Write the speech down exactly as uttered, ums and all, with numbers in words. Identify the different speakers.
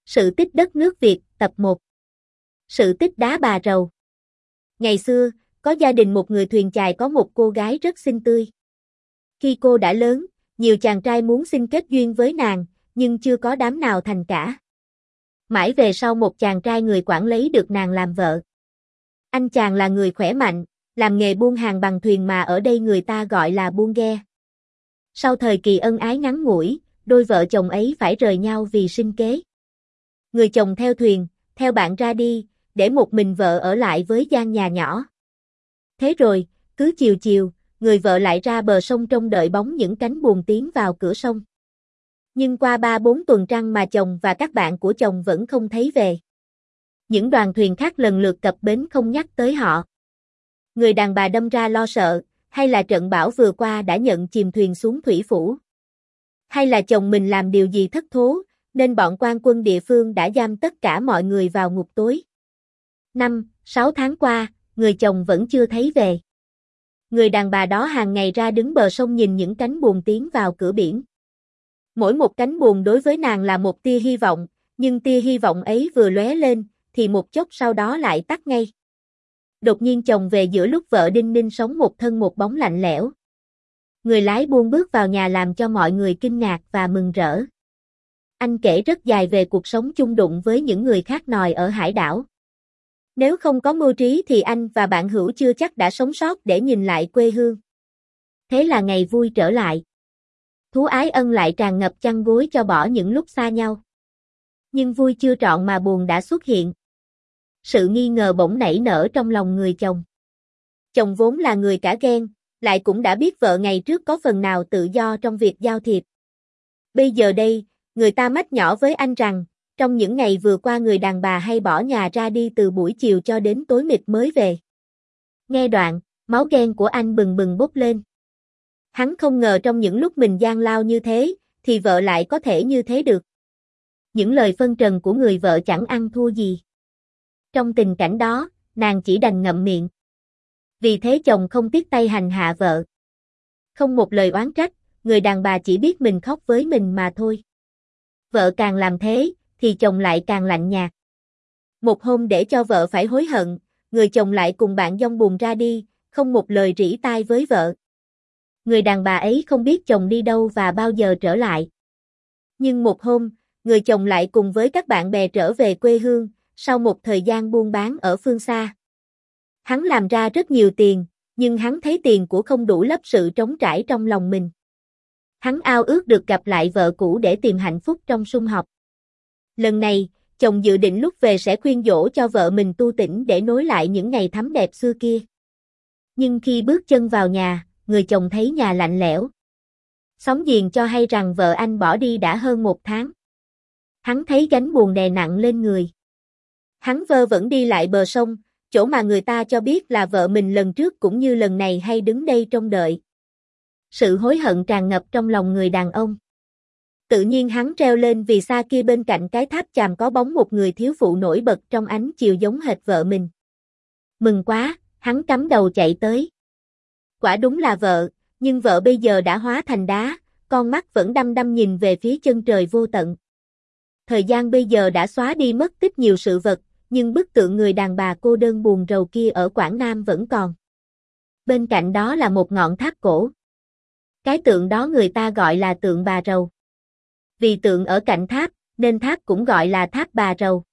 Speaker 1: Sự tích đất nước Việt, tập một. Sự tích đá bà rầu. Ngày xưa, có gia đình một người thuyền chài có một cô gái rất xinh tươi. Khi cô đã lớn, nhiều chàng trai muốn xin kết duyên với nàng, nhưng chưa có đám nào thành cả. Mãi về sau một chàng trai người Quảng lấy được nàng làm vợ. Anh chàng là người khỏe mạnh, làm nghề buôn hàng bằng thuyền mà ở đây người ta gọi là buôn ghe. Sau thời kỳ ân ái ngắn ngủi, đôi vợ chồng ấy phải rời nhau vì sinh kế. Người chồng theo thuyền, theo bạn ra đi, để một mình vợ ở lại với gian nhà nhỏ. Thế rồi, cứ chiều chiều, người vợ lại ra bờ sông trông đợi bóng những cánh buồm tiến vào cửa sông. Nhưng qua ba bốn tuần trăng mà chồng và các bạn của chồng vẫn không thấy về. Những đoàn thuyền khác lần lượt cập bến không nhắc tới họ. Người đàn bà đâm ra lo sợ, hay là trận bão vừa qua đã nhận chìm thuyền xuống thủy phủ. Hay là chồng mình làm điều gì thất thố, nên bọn quan quân địa phương đã giam tất cả mọi người vào ngục tối. Năm, sáu tháng qua, người chồng vẫn chưa thấy về. Người đàn bà đó hàng ngày ra đứng bờ sông nhìn những cánh buồm tiến vào cửa biển. Mỗi một cánh buồm đối với nàng là một tia hy vọng, nhưng tia hy vọng ấy vừa lóe lên, thì một chốc sau đó lại tắt ngay. Đột nhiên chồng về giữa lúc vợ đinh ninh sống một thân một bóng lạnh lẽo. Người lái buôn bước vào nhà làm cho mọi người kinh ngạc và mừng rỡ. Anh kể rất dài về cuộc sống chung đụng với những người khác nòi ở hải đảo. Nếu không có mưu trí thì anh và bạn hữu chưa chắc đã sống sót để nhìn lại quê hương. Thế là ngày vui trở lại. Thú ái ân lại tràn ngập chăn gối cho bỏ những lúc xa nhau. Nhưng vui chưa trọn mà buồn đã xuất hiện. Sự nghi ngờ bỗng nảy nở trong lòng người chồng. Chồng vốn là người cả ghen, lại cũng đã biết vợ ngày trước có phần nào tự do trong việc giao thiệp. Bây giờ đây, người ta mách nhỏ với anh rằng, trong những ngày vừa qua người đàn bà hay bỏ nhà ra đi từ buổi chiều cho đến tối mịt mới về. Nghe đoạn, máu ghen của anh bừng bừng bốc lên. Hắn không ngờ trong những lúc mình gian lao như thế, thì vợ lại có thể như thế được. Những lời phân trần của người vợ chẳng ăn thua gì. Trong tình cảnh đó, nàng chỉ đành ngậm miệng. Vì thế chồng không tiếc tay hành hạ vợ. Không một lời oán trách, người đàn bà chỉ biết mình khóc với mình mà thôi. Vợ càng làm thế, thì chồng lại càng lạnh nhạt. Một hôm để cho vợ phải hối hận, người chồng lại cùng bạn dông buồm ra đi, không một lời rỉ tai với vợ. Người đàn bà ấy không biết chồng đi đâu và bao giờ trở lại. Nhưng một hôm, người chồng lại cùng với các bạn bè trở về quê hương, sau một thời gian buôn bán ở phương xa. Hắn làm ra rất nhiều tiền, nhưng hắn thấy tiền của không đủ lấp sự trống trải trong lòng mình. Hắn ao ước được gặp lại vợ cũ để tìm hạnh phúc trong sum họp. Lần này, chồng dự định lúc về sẽ khuyên dỗ cho vợ mình tu tĩnh để nối lại những ngày thắm đẹp xưa kia. Nhưng khi bước chân vào nhà, người chồng thấy nhà lạnh lẽo. Xóm giềng cho hay rằng vợ anh bỏ đi đã hơn một tháng. Hắn thấy gánh buồn đè nặng lên người. Hắn vơ vẩn đi lại bờ sông, chỗ mà người ta cho biết là vợ mình lần trước cũng như lần này hay đứng đây trông đợi. Sự hối hận tràn ngập trong lòng người đàn ông. Tự nhiên hắn treo lên vì xa kia bên cạnh cái tháp chàm có bóng một người thiếu phụ nổi bật trong ánh chiều giống hệt vợ mình. Mừng quá, hắn cắm đầu chạy tới. Quả đúng là vợ, nhưng vợ bây giờ đã hóa thành đá, con mắt vẫn đăm đăm nhìn về phía chân trời vô tận. Thời gian bây giờ đã xóa đi mất tích nhiều sự vật, nhưng bức tượng người đàn bà cô đơn buồn rầu kia ở Quảng Nam vẫn còn. Bên cạnh đó là một ngọn tháp cổ. Cái tượng đó người ta gọi là tượng bà rầu. Vì tượng ở cạnh tháp, nên tháp cũng gọi là tháp bà rầu.